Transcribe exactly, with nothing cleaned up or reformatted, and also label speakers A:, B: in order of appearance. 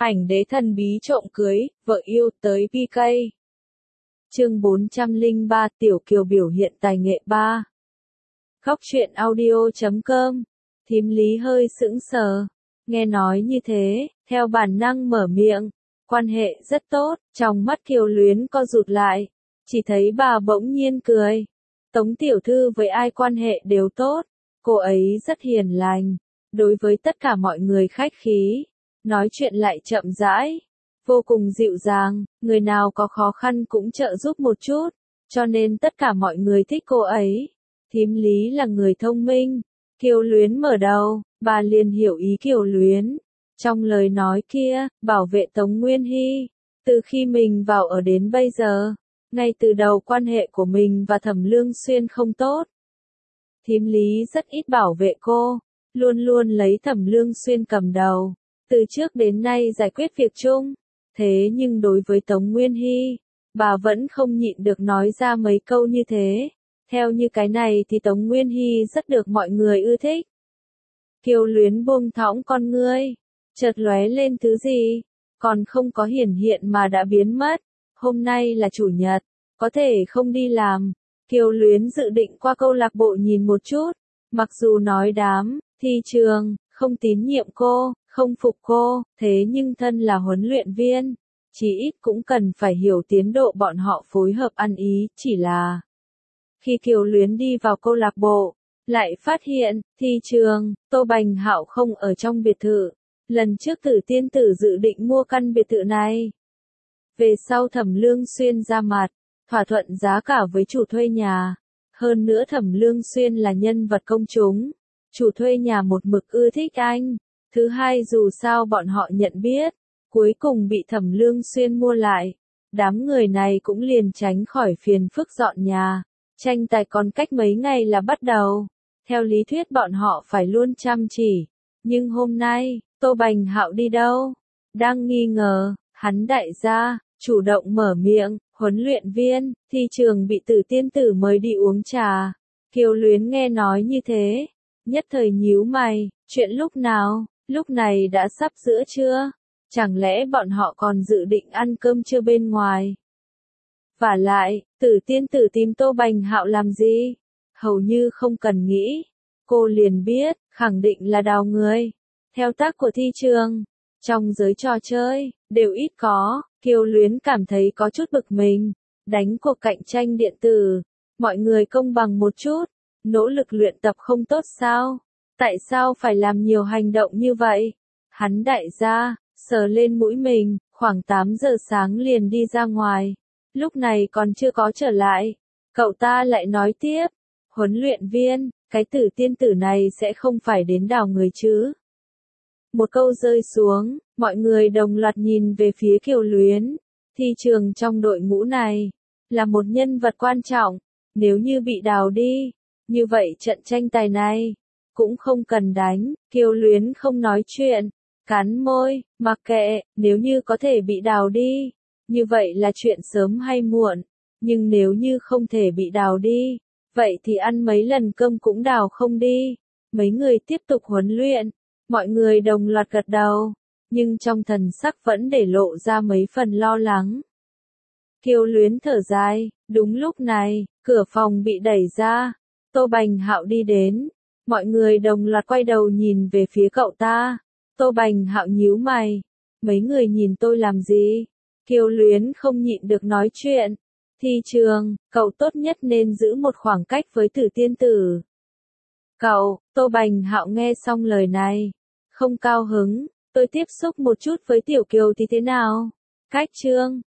A: Ảnh đế thần bí trộm cưới, vợ yêu tới pê ca. Chương bốn trăm lẻ ba Tiểu Kiều biểu hiện tài nghệ ba. Góc truyện audio chấm com. Thím Lý hơi sững sờ. Nghe nói như thế, theo bản năng mở miệng. Quan hệ rất tốt, trong mắt Kiều Luyến co rụt lại. Chỉ thấy bà bỗng nhiên cười. Tống tiểu thư với ai quan hệ đều tốt. Cô ấy rất hiền lành. Đối với tất cả mọi người khách khí. Nói chuyện lại chậm rãi. Vô cùng dịu dàng, người nào có khó khăn cũng trợ giúp một chút. Cho nên tất cả mọi người thích cô ấy. Thím Lý là người thông minh. Kiều Luyến mở đầu, bà liền hiểu ý Kiều Luyến. Trong lời nói kia, bảo vệ Tống Nguyên Hy. Từ khi mình vào ở đến bây giờ, ngay từ đầu quan hệ của mình và Thẩm Lương Xuyên không tốt. Thím Lý rất ít bảo vệ cô, luôn luôn lấy Thẩm Lương Xuyên cầm đầu. Từ trước đến nay giải quyết việc chung. Thế nhưng đối với Tống Nguyên Hy, bà vẫn không nhịn được nói ra mấy câu như thế. Theo như cái này thì Tống Nguyên Hy rất được mọi người ưa thích. Kiều Luyến buông thõng con ngươi, chợt lóe lên thứ gì, còn không có hiển hiện mà đã biến mất. Hôm nay là chủ nhật, có thể không đi làm. Kiều Luyến dự định qua câu lạc bộ nhìn một chút. Mặc dù nói đám, thi trường, không tín nhiệm cô, không phục cô, thế nhưng thân là huấn luyện viên, chỉ ít cũng cần phải hiểu tiến độ bọn họ phối hợp ăn ý, chỉ là khi Kiều Luyến đi vào câu lạc bộ, lại phát hiện, thi trường, Tô Bành Hạo không ở trong biệt thự. Lần trước Tử Tiên Tử dự định mua căn biệt thự này. Về sau Thẩm Lương Xuyên ra mặt, thỏa thuận giá cả với chủ thuê nhà. Hơn nữa Thẩm Lương Xuyên là nhân vật công chúng. Chủ thuê nhà một mực ưa thích anh. Thứ hai dù sao bọn họ nhận biết, cuối cùng bị Thẩm Lương Xuyên mua lại. Đám người này cũng liền tránh khỏi phiền phức dọn nhà. Tranh tài còn cách mấy ngày là bắt đầu. Theo lý thuyết bọn họ phải luôn chăm chỉ. Nhưng hôm nay, Tô Bành Hạo đi đâu? Đang nghi ngờ, hắn đại gia, chủ động mở miệng, huấn luyện viên, thi trường bị Tử Tiên Tử mời đi uống trà. Kiều Luyến nghe nói như thế, nhất thời nhíu mày, chuyện lúc nào, lúc này đã sắp giữa trưa, chẳng lẽ bọn họ còn dự định ăn cơm trưa bên ngoài? Vả lại, Tử Tiên Tử tìm Tô Bành Hạo làm gì? Hầu như không cần nghĩ, cô liền biết, khẳng định là đào người. Theo tác của thi trường, trong giới trò chơi, đều ít có, Kiều Luyến cảm thấy có chút bực mình. Đánh cuộc cạnh tranh điện tử, mọi người công bằng một chút, nỗ lực luyện tập không tốt sao? Tại sao phải làm nhiều hành động như vậy? Hắn đại gia, sờ lên mũi mình, khoảng tám giờ sáng liền đi ra ngoài. Lúc này còn chưa có trở lại. Cậu ta lại nói tiếp, huấn luyện viên, cái Tử Tiên Tử này sẽ không phải đến đào người chứ? Một câu rơi xuống, mọi người đồng loạt nhìn về phía Kiều Luyến. Thi trường trong đội ngũ này, là một nhân vật quan trọng. Nếu như bị đào đi, như vậy trận tranh tài này, cũng không cần đánh. Kiều Luyến không nói chuyện, cắn môi, mặc kệ, nếu như có thể bị đào đi, như vậy là chuyện sớm hay muộn. Nhưng nếu như không thể bị đào đi, vậy thì ăn mấy lần cơm cũng đào không đi. Mấy người tiếp tục huấn luyện, mọi người đồng loạt gật đầu, nhưng trong thần sắc vẫn để lộ ra mấy phần lo lắng. Kiều Luyến thở dài, đúng lúc này, cửa phòng bị đẩy ra, Tô Bành Hạo đi đến, mọi người đồng loạt quay đầu nhìn về phía cậu ta. Tô Bành Hạo nhíu mày, mấy người nhìn tôi làm gì? Kiều Luyến không nhịn được nói chuyện. Thi trường, cậu tốt nhất nên giữ một khoảng cách với Tử Tiên Tử. Cậu, Tô Bành Hạo nghe xong lời này, không cao hứng, tôi tiếp xúc một chút với Tiểu Kiều thì thế nào? Cách chương,